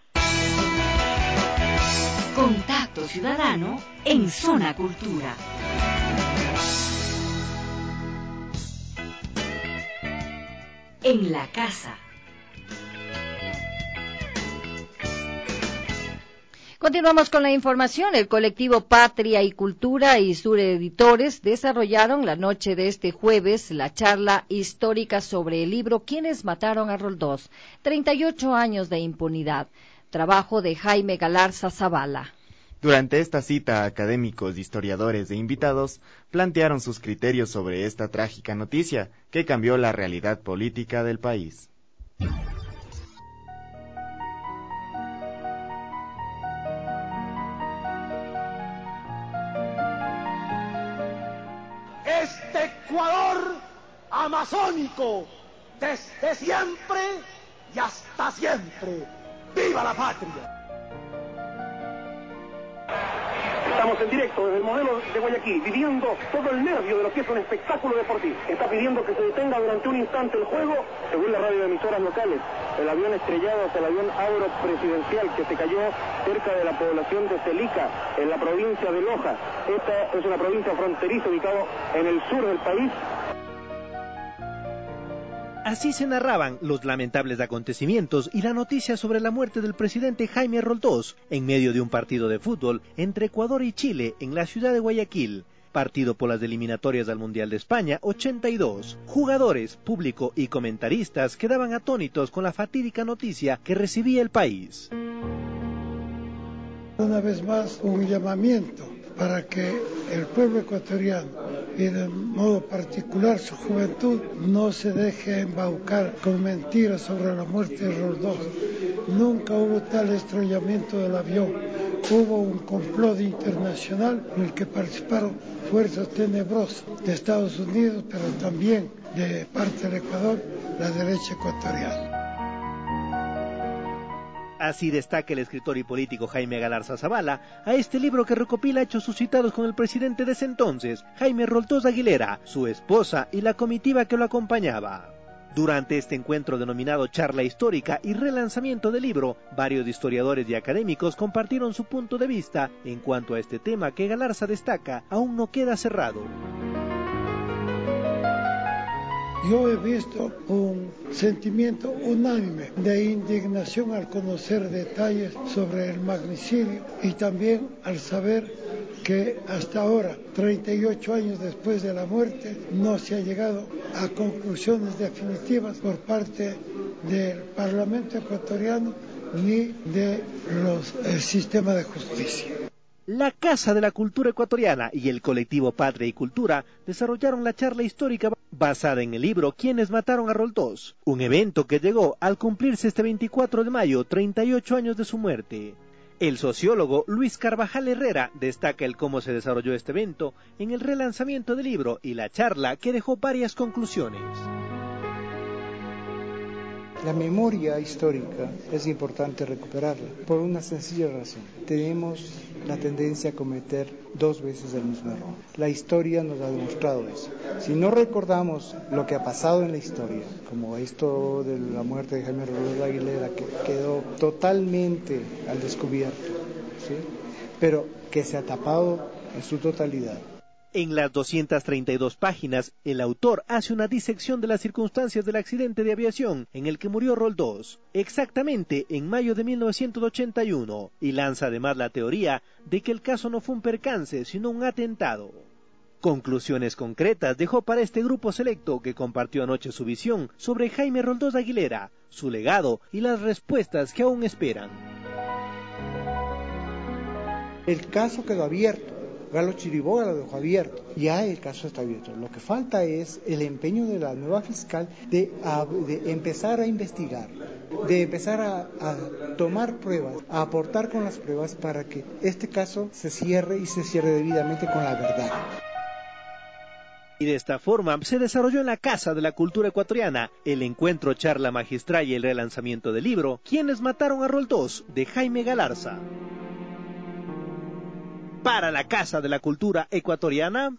S1: Contacto Ciudadano en Zona Cultura. En la casa.
S2: Continuamos con la información. El colectivo Patria y Cultura y Sur Editores desarrollaron la noche de este jueves la charla histórica sobre el libro ¿Quiénes mataron a Roldós? 38 años de impunidad. Trabajo de Jaime Galarza Zavala.
S4: Durante esta cita, académicos, historiadores e invitados plantearon sus criterios sobre esta trágica noticia que cambió la realidad política del país.
S16: Este Ecuador amazónico, desde siempre y hasta siempre. ¡Viva la patria! Estamos en directo desde el modelo de Guayaquil, viviendo todo el nervio de lo que es un espectáculo deportivo. Está pidiendo que se detenga durante un instante el juego. Según la radio de emisoras locales, el avión estrellado es el avión aeropresidencial que se cayó cerca de la población de Celica, en la provincia de Loja. Esta es una provincia fronteriza ubicada en el sur del país.
S10: Así se narraban los lamentables acontecimientos y la noticia sobre la muerte del presidente Jaime Roldós en medio de un partido de fútbol entre Ecuador y Chile en la ciudad de Guayaquil. partido por las eliminatorias al Mundial de España 82. Jugadores, público y comentaristas quedaban atónitos con la fatídica noticia que recibía el país.
S17: Una vez más, un llamamiento para que el pueblo ecuatoriano, y de modo particular su juventud, no se deje embaucar con mentiras sobre la muerte de Roldós. Nunca hubo tal estrellamiento del avión. Hubo un complot internacional en el que participaron fuerzas tenebrosas de Estados Unidos, pero también de parte del Ecuador, la derecha ecuatoriana.
S10: Así destaca el escritor y político Jaime Galarza Zavala a este libro que recopila hechos suscitados con el presidente de ese entonces, Jaime Roldós Aguilera, su esposa y la comitiva que lo acompañaba. Durante este encuentro denominado Charla Histórica y relanzamiento del libro, varios historiadores y académicos compartieron su punto de vista en cuanto a este tema que Galarza destaca aún no queda cerrado.
S17: Yo he visto un sentimiento unánime de indignación al conocer detalles sobre el magnicidio y también al saber que hasta ahora, 38 años después de la muerte, no se ha llegado a conclusiones definitivas por parte del Parlamento ecuatoriano ni del sistema de justicia.
S10: La Casa de la Cultura Ecuatoriana y el colectivo Patria y Cultura desarrollaron la charla histórica basada en el libro ¿Quiénes mataron a Roldós?, un evento que llegó al cumplirse este 24 de mayo, 38 años de su muerte. El sociólogo Luis Carvajal Herrera destaca el cómo se desarrolló este evento en el relanzamiento del libro y la charla que dejó varias conclusiones.
S18: La memoria histórica es importante recuperarla por una sencilla razón. Tenemos la tendencia a cometer 2 veces el mismo error. La historia nos ha demostrado eso. Si no recordamos lo que ha pasado en la historia, como esto de la muerte de Jaime Roldós Aguilera, que quedó totalmente al descubierto, ¿sí?, pero que se ha tapado en su totalidad.
S10: En las 232 páginas, el autor hace una disección de las circunstancias del accidente de aviación en el que murió Roldós, exactamente en mayo de 1981, y lanza además la teoría de que el caso no fue un percance, sino un atentado. Conclusiones concretas dejó para este grupo selecto que compartió anoche su visión sobre Jaime Roldós Aguilera, su legado y las respuestas que aún esperan.
S18: El caso quedó abierto. Galo Chiriboga lo dejó abierto, ya el caso está abierto. Lo que falta es el empeño de la nueva fiscal de empezar a investigar, de empezar a tomar pruebas, a aportar con las pruebas para que este caso se cierre y se cierre debidamente con la verdad.
S10: Y de esta forma se desarrolló en la Casa de la Cultura Ecuatoriana el encuentro, charla magistral y el relanzamiento del libro ¿Quiénes mataron a Roldós?, de Jaime Galarza. Para la Casa de la Cultura Ecuatoriana,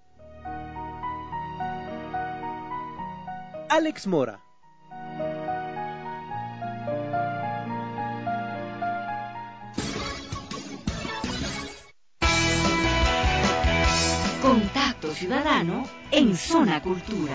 S10: Alex Mora.
S1: Contacto Ciudadano en Zona Cultura.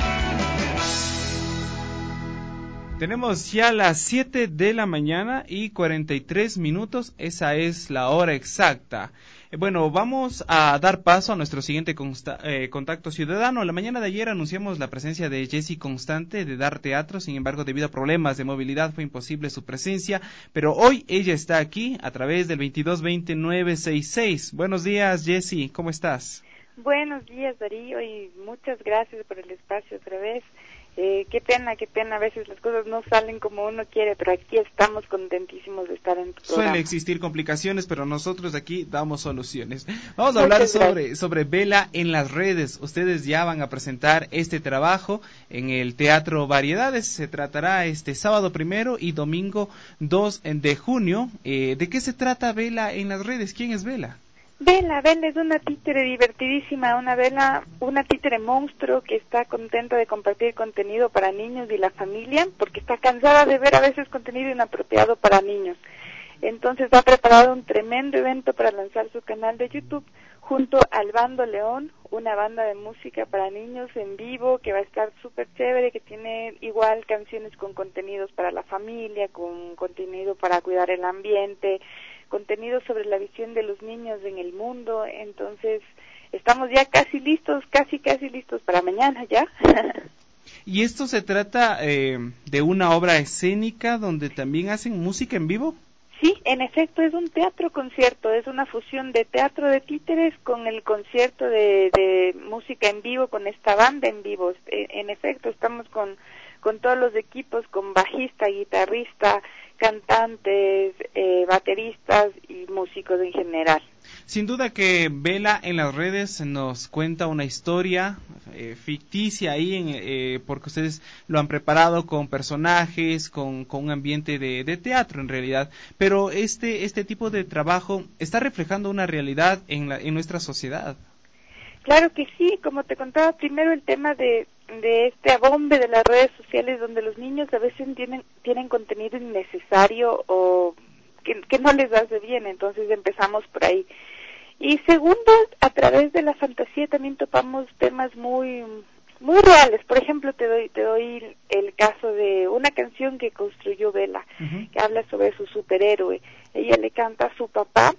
S3: Tenemos ya las 7 de la mañana y 43 minutos, esa es la hora exacta. Bueno, vamos a dar paso a nuestro siguiente contacto ciudadano. La mañana de ayer anunciamos la presencia de Jessie Constante de Dar Teatro, sin embargo, debido a problemas de movilidad fue imposible su presencia, pero hoy ella está aquí a través del 2220-966. Buenos días, Jessie, ¿cómo estás?
S19: Buenos días, Darío, y muchas gracias por el espacio otra vez. Qué pena, a veces las cosas no salen como uno quiere, pero aquí estamos contentísimos de estar en tu programa.
S3: Suele existir complicaciones, pero nosotros aquí damos soluciones. Vamos a hablar sobre Vela en las redes. Ustedes ya van a presentar este trabajo en el Teatro Variedades. Se tratará este sábado 1 y domingo 2 de junio. ¿De qué se trata Vela en las redes? ¿Quién es Vela?
S19: Vela es una títere divertidísima, una títere monstruo que está contenta de compartir contenido para niños y la familia, porque está cansada de ver a veces contenido inapropiado para niños. Entonces ha preparado un tremendo evento para lanzar su canal de YouTube junto al Bando León, una banda de música para niños en vivo que va a estar súper chévere, que tiene igual canciones con contenidos para la familia, con contenido para cuidar el ambiente, contenido sobre la visión de los niños en el mundo. Entonces estamos ya casi listos para mañana ya.
S3: ¿Y esto se trata de una obra escénica donde también hacen música en vivo?
S19: Sí, en efecto, es un teatro concierto, es una fusión de teatro de títeres con el concierto de música en vivo, con esta banda en vivo. En efecto, estamos con todos los equipos, con bajista, guitarrista, cantantes, bateristas y músicos en general.
S3: Sin duda que Vela en las redes nos cuenta una historia ficticia ahí, porque ustedes lo han preparado con personajes, con un ambiente de teatro en realidad, pero este tipo de trabajo está reflejando una realidad en nuestra sociedad.
S19: Claro que sí, como te contaba primero, el tema de este abombe de las redes sociales, donde los niños a veces tienen contenido innecesario o que no les hace bien, entonces empezamos por ahí. Y segundo, a través de la fantasía también topamos temas muy reales. Por ejemplo, te doy el caso de una canción que construyó Vela, que habla sobre su superhéroe. Ella le canta a su papá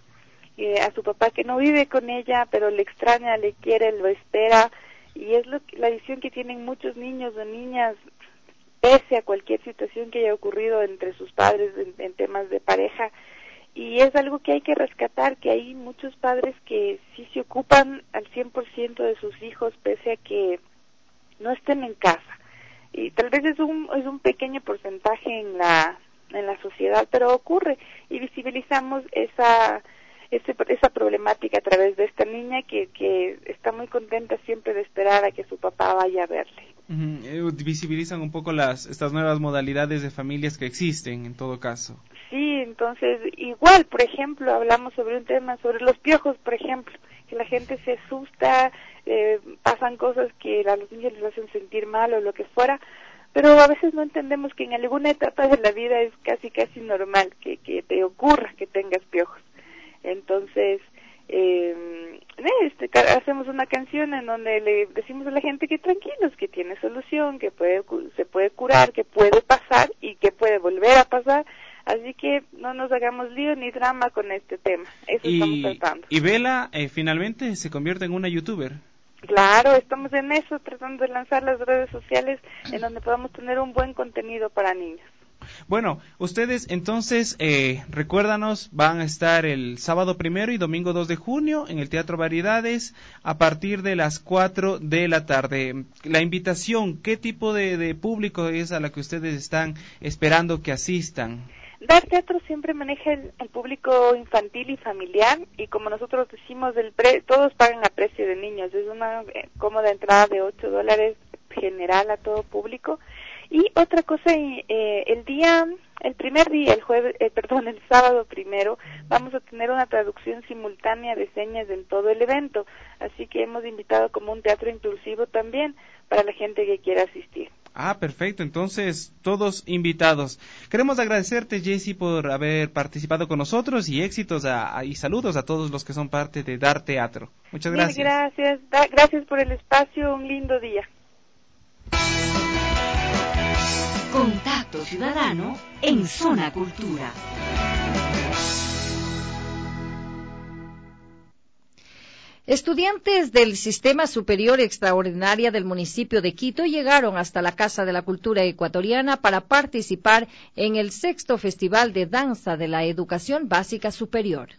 S19: que no vive con ella, pero le extraña, le quiere, lo espera, y es la visión que tienen muchos niños o niñas, pese a cualquier situación que haya ocurrido entre sus padres en temas de pareja. Y es algo que hay que rescatar, que hay muchos padres que sí se ocupan al 100% de sus hijos, pese a que no estén en casa. Y tal vez es un pequeño porcentaje en la sociedad, pero ocurre, y visibilizamos esa problemática a través de esta niña que está muy contenta siempre de esperar a que su papá vaya a verle.
S3: Visibilizan un poco estas nuevas modalidades de familias que existen en todo caso.
S19: Sí, entonces igual, por ejemplo, hablamos sobre un tema, sobre los piojos, por ejemplo, que la gente se asusta, pasan cosas que a los niños les hacen sentir mal o lo que fuera, pero a veces no entendemos que en alguna etapa de la vida es casi normal que te ocurra que tengas piojos. Entonces, hacemos una canción en donde le decimos a la gente que tranquilos, que tiene solución, que se puede curar, que puede pasar y que puede volver a pasar, así que no nos hagamos lío ni drama con este tema. Eso estamos tratando.
S3: Y Vela finalmente se convierte en una youtuber.
S19: Claro, estamos en eso, tratando de lanzar las redes sociales en donde podamos tener un buen contenido para niños.
S3: Bueno, ustedes entonces, recuérdanos, van a estar el sábado 1 y domingo 2 de junio en el Teatro Variedades a partir de las 4 de la tarde. La invitación, ¿qué tipo de público es a la que ustedes están esperando que asistan?
S19: Dar Teatro siempre maneja el público infantil y familiar, y como nosotros decimos, todos pagan a precio de niños. Es una cómoda entrada de $8 general a todo público. Y otra cosa, el sábado 1, vamos a tener una traducción simultánea de señas en todo el evento, así que hemos invitado como un teatro inclusivo también para la gente que quiera asistir.
S3: Ah, perfecto, entonces todos invitados. Queremos agradecerte, Jessie, por haber participado con nosotros y éxitos y saludos a todos los que son parte de Dar Teatro. Muchas gracias.
S19: Gracias, gracias por el espacio, un lindo día.
S1: Contacto Ciudadano en Zona Cultura.
S2: Estudiantes del Sistema Superior Extraordinaria del municipio de Quito llegaron hasta la Casa de la Cultura Ecuatoriana para participar en el 6º Festival de Danza de la Educación Básica Superior.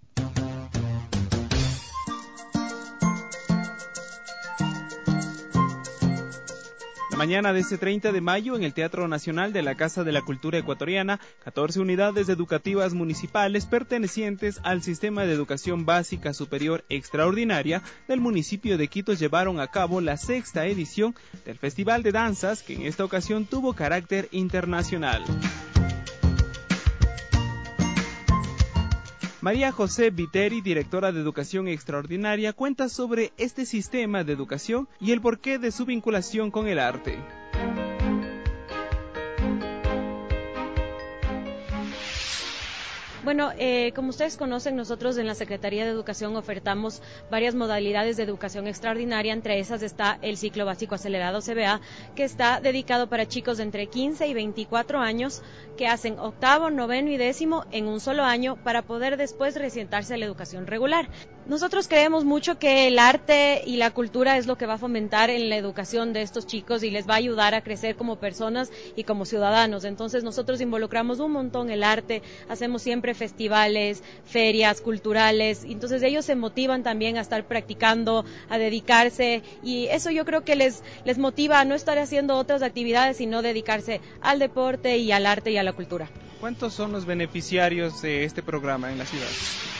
S3: Mañana de este 30 de mayo, en el Teatro Nacional de la Casa de la Cultura Ecuatoriana, 14 unidades educativas municipales pertenecientes al Sistema de Educación Básica Superior Extraordinaria del municipio de Quito llevaron a cabo la 6ª edición del Festival de Danzas, que en esta ocasión tuvo carácter internacional. María José Viteri, directora de Educación Extraordinaria, cuenta sobre este sistema de educación y el porqué de su vinculación con el arte.
S20: Bueno, como ustedes conocen, nosotros en la Secretaría de Educación ofertamos varias modalidades de educación extraordinaria. Entre esas está el ciclo básico acelerado CBA, que está dedicado para chicos de entre 15 y 24 años que hacen octavo, noveno y décimo en un solo año para poder después recientarse a la educación regular. Nosotros creemos mucho que el arte y la cultura es lo que va a fomentar en la educación de estos chicos y les va a ayudar a crecer como personas y como ciudadanos. Entonces nosotros involucramos un montón el arte, hacemos siempre festivales, ferias culturales, entonces ellos se motivan también a estar practicando, a dedicarse, y eso yo creo que les motiva a no estar haciendo otras actividades, sino dedicarse al deporte y al arte y a la cultura.
S3: ¿Cuántos son los beneficiarios de este programa en la ciudad?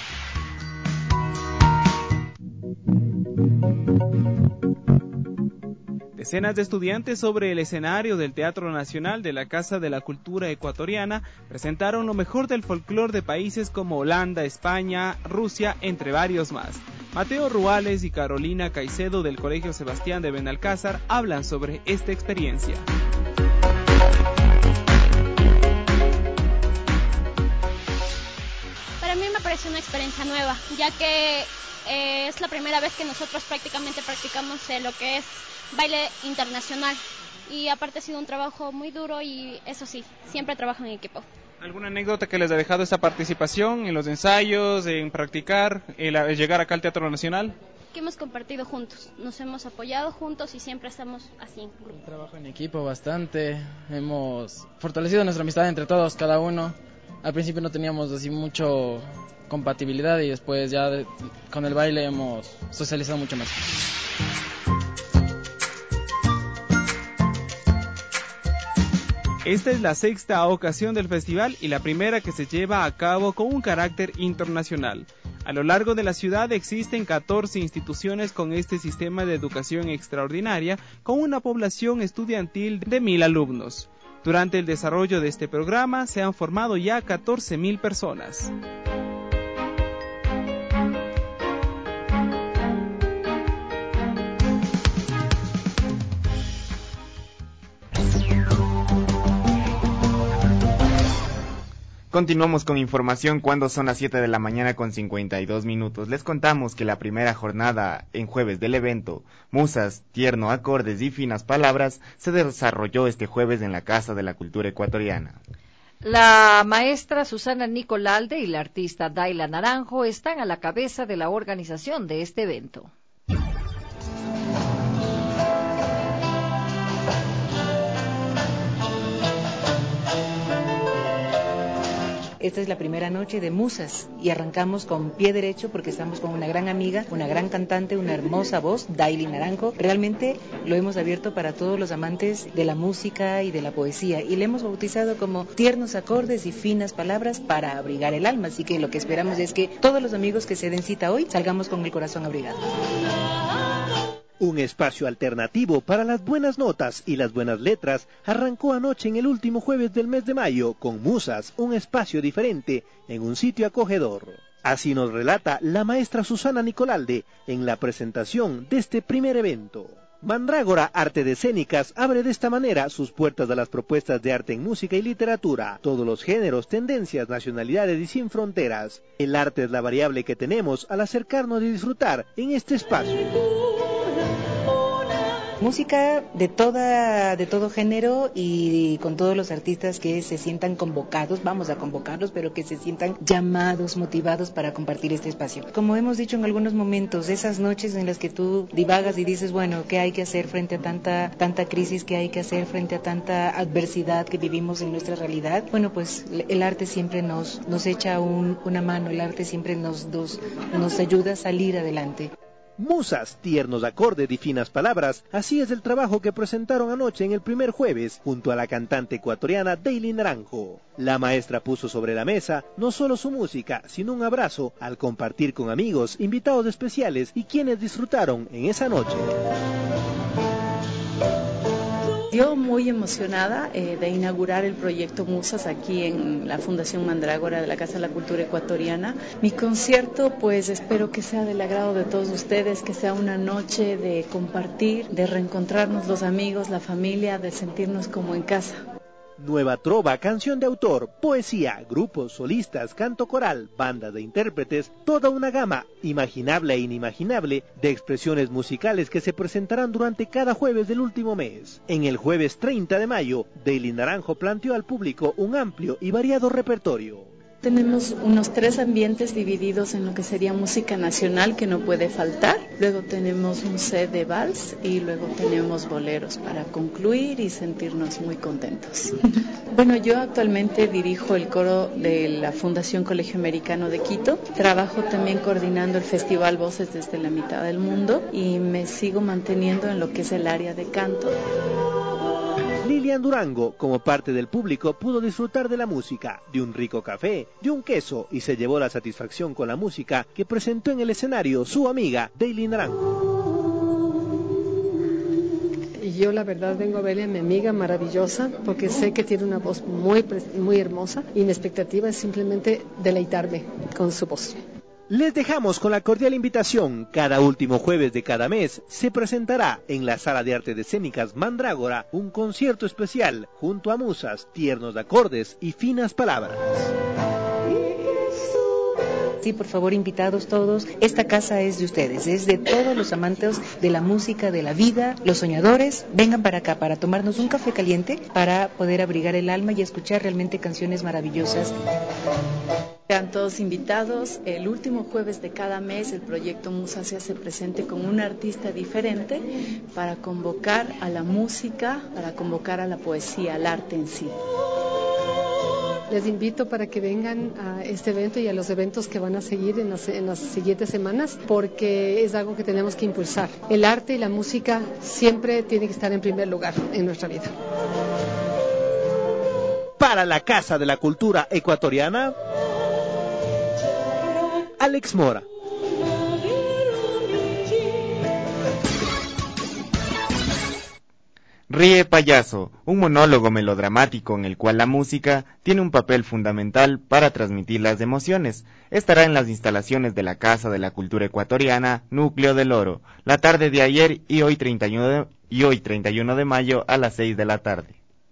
S3: Decenas de estudiantes sobre el escenario del Teatro Nacional de la Casa de la Cultura Ecuatoriana presentaron lo mejor del folclore de países como Holanda, España, Rusia, entre varios más. Mateo Ruales y Carolina Caicedo del Colegio Sebastián de Benalcázar hablan sobre esta experiencia.
S21: Para mí me parece una experiencia nueva, ya que es la primera vez que nosotros prácticamente practicamos lo que es baile internacional, y aparte ha sido un trabajo muy duro, y eso sí, siempre trabajo en equipo.
S3: ¿Alguna anécdota que les ha dejado esta participación en los ensayos, en practicar, el llegar acá al Teatro Nacional?
S21: Que hemos compartido juntos, nos hemos apoyado juntos y siempre estamos así en grupo.
S22: Un trabajo en equipo bastante, hemos fortalecido nuestra amistad entre todos, cada uno. Al principio no teníamos así mucho compatibilidad y después ya con el baile hemos socializado mucho más.
S3: Esta es la sexta ocasión del festival y la primera que se lleva a cabo con un carácter internacional. A lo largo de la ciudad existen 14 instituciones con este sistema de educación extraordinaria, con una población estudiantil de 1,000 alumnos. Durante el desarrollo de este programa se han formado ya 14,000 personas.
S4: Continuamos con información cuando son las 7 de la mañana con 52 minutos. Les contamos que la primera jornada en jueves del evento Musas, Tierno, Acordes y Finas Palabras se desarrolló este jueves en la Casa de la Cultura Ecuatoriana.
S2: La maestra Susana Nicolalde y la artista Daila Naranjo están a la cabeza de la organización de este evento.
S23: Esta es la primera noche de Musas y arrancamos con pie derecho porque estamos con una gran amiga, una gran cantante, una hermosa voz, Daila Naranjo. Realmente lo hemos abierto para todos los amantes de la música y de la poesía y le hemos bautizado como Tiernos Acordes y Finas Palabras para abrigar el alma. Así que lo que esperamos es que todos los amigos que se den cita hoy salgamos con el corazón abrigado.
S10: Un espacio alternativo para las buenas notas y las buenas letras arrancó anoche en el último jueves del mes de mayo con Musas, un espacio diferente en un sitio acogedor. Así nos relata la maestra Susana Nicolalde en la presentación de este primer evento. Mandrágora Arte de Escénicas abre de esta manera sus puertas a las propuestas de arte en música y literatura, todos los géneros, tendencias, nacionalidades y sin fronteras. El arte es la variable que tenemos al acercarnos y disfrutar en este espacio.
S23: Música de todo género y con todos los artistas que se sientan convocados, vamos a convocarlos, pero que se sientan llamados, motivados para compartir este espacio. Como hemos dicho en algunos momentos, esas noches en las que tú divagas y dices, bueno, ¿qué hay que hacer frente a tanta crisis? ¿Qué hay que hacer frente a tanta adversidad que vivimos en nuestra realidad? Bueno, pues el arte siempre nos echa una mano, el arte siempre nos ayuda a salir adelante.
S10: Musas, Tiernos Acordes y Finas Palabras, así es el trabajo que presentaron anoche en el primer jueves, junto a la cantante ecuatoriana Daila Naranjo. La maestra puso sobre la mesa no solo su música, sino un abrazo al compartir con amigos, invitados especiales y quienes disfrutaron en esa noche.
S24: Yo muy emocionada de inaugurar el proyecto Musas aquí en la Fundación Mandrágora de la Casa de la Cultura Ecuatoriana. Mi concierto, pues espero que sea del agrado de todos ustedes, que sea una noche de compartir, de reencontrarnos los amigos, la familia, de sentirnos como en casa.
S10: Nueva trova, canción de autor, poesía, grupos, solistas, canto coral, bandas de intérpretes, toda una gama, imaginable e inimaginable, de expresiones musicales que se presentarán durante cada jueves del último mes. En el jueves 30 de mayo, Daily Naranjo planteó al público un amplio y variado repertorio.
S24: Tenemos unos 3 ambientes divididos en lo que sería música nacional, que no puede faltar. Luego tenemos un set de vals y luego tenemos boleros para concluir y sentirnos muy contentos. Bueno, yo actualmente dirijo el coro de la Fundación Colegio Americano de Quito. Trabajo también coordinando el Festival Voces desde la mitad del mundo y me sigo manteniendo en lo que es el área de canto.
S10: Lilian Durango, como parte del público, pudo disfrutar de la música, de un rico café, de un queso y se llevó la satisfacción con la música que presentó en el escenario su amiga Daily Naranjo.
S5: Yo la verdad vengo a verle a mi amiga maravillosa porque sé que tiene una voz muy hermosa y mi expectativa es simplemente deleitarme con su voz.
S10: Les dejamos con la cordial invitación. Cada último jueves de cada mes se presentará en la Sala de Artes Escénicas Mandrágora un concierto especial junto a musas, tiernos acordes y finas palabras.
S23: Sí, por favor, invitados todos. Esta casa es de ustedes, es de todos los amantes de la música, de la vida, los soñadores. Vengan para acá para tomarnos un café caliente, para poder abrigar el alma y escuchar realmente canciones maravillosas.
S24: Sean todos invitados. El último jueves de cada mes el proyecto Musa se hace presente con un artista diferente para convocar a la música, para convocar a la poesía, al arte en sí.
S5: Les invito para que vengan a este evento y a los eventos que van a seguir en las siguientes semanas, porque es algo que tenemos que impulsar. El arte y la música siempre tienen que estar en primer lugar en nuestra vida.
S10: Para la Casa de la Cultura Ecuatoriana, Alex Mora.
S4: Ríe Payaso, un monólogo melodramático en el cual la música tiene un papel fundamental para transmitir las emociones. Estará en las instalaciones de la Casa de la Cultura Ecuatoriana, Núcleo del Oro, la tarde de ayer y hoy 31 de mayo a las 6 de la tarde.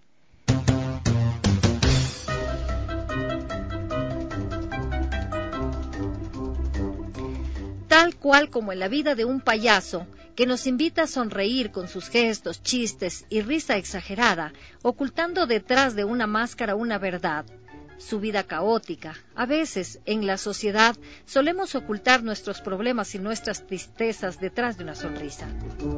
S2: Tal cual como en la vida de un payaso, que nos invita a sonreír con sus gestos, chistes y risa exagerada, ocultando detrás de una máscara una verdad, su vida caótica. A veces, en la sociedad, solemos ocultar nuestros problemas y nuestras tristezas detrás de una sonrisa.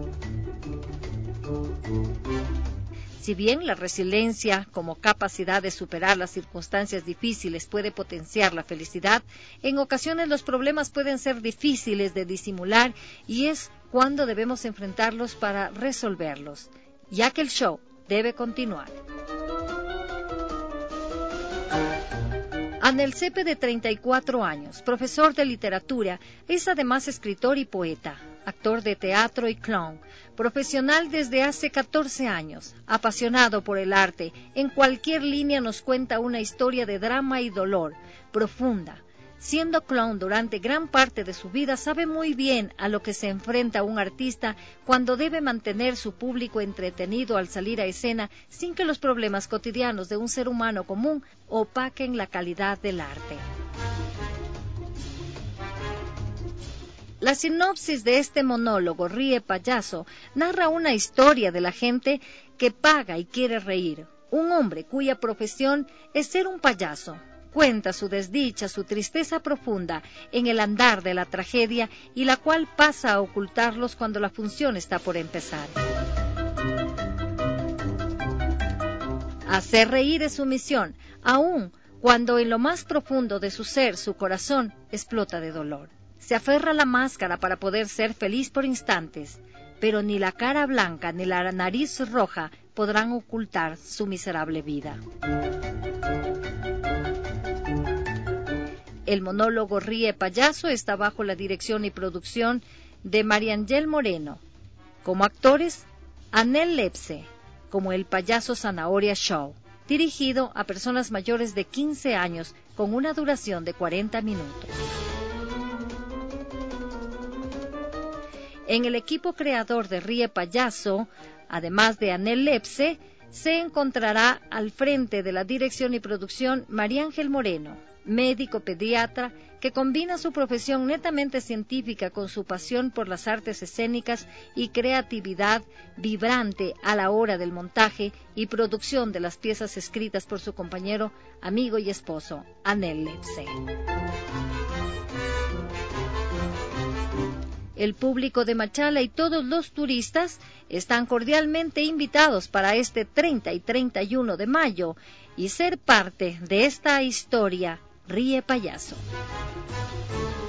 S2: Si bien la resiliencia, como capacidad de superar las circunstancias difíciles, puede potenciar la felicidad, en ocasiones los problemas pueden ser difíciles de disimular y es cuando debemos enfrentarlos para resolverlos, ya que el show debe continuar. Anel Cepe, de 34 años, profesor de literatura, es además escritor y poeta, actor de teatro y clown, profesional desde hace 14 años, apasionado por el arte. En cualquier línea nos cuenta una historia de drama y dolor, profunda. Siendo clown durante gran parte de su vida, sabe muy bien a lo que se enfrenta un artista cuando debe mantener su público entretenido al salir a escena sin que los problemas cotidianos de un ser humano común opaquen la calidad del arte. La sinopsis de este monólogo, Ríe Payaso, narra una historia de la gente que paga y quiere reír. Un hombre cuya profesión es ser un payaso. Cuenta su desdicha, su tristeza profunda en el andar de la tragedia y la cual pasa a ocultarlos cuando la función está por empezar. Hacer reír es su misión, aun cuando en lo más profundo de su ser, su corazón, explota de dolor. Se aferra a la máscara para poder ser feliz por instantes, pero ni la cara blanca ni la nariz roja podrán ocultar su miserable vida. El monólogo Ríe Payaso está bajo la dirección y producción de Mariangel Moreno. Como actores, Anel Lepse, como el payaso Zanahoria Show, dirigido a personas mayores de 15 años con una duración de 40 minutos. En el equipo creador de Ríe Payaso, además de Anel Lepse, se encontrará al frente de la dirección y producción María Ángel Moreno, médico pediatra que combina su profesión netamente científica con su pasión por las artes escénicas y creatividad vibrante a la hora del montaje y producción de las piezas escritas por su compañero, amigo y esposo, Anel Lepse. El público de Machala y todos los turistas están cordialmente invitados para este 30 y 31 de mayo y ser parte de esta historia Ríe Payaso.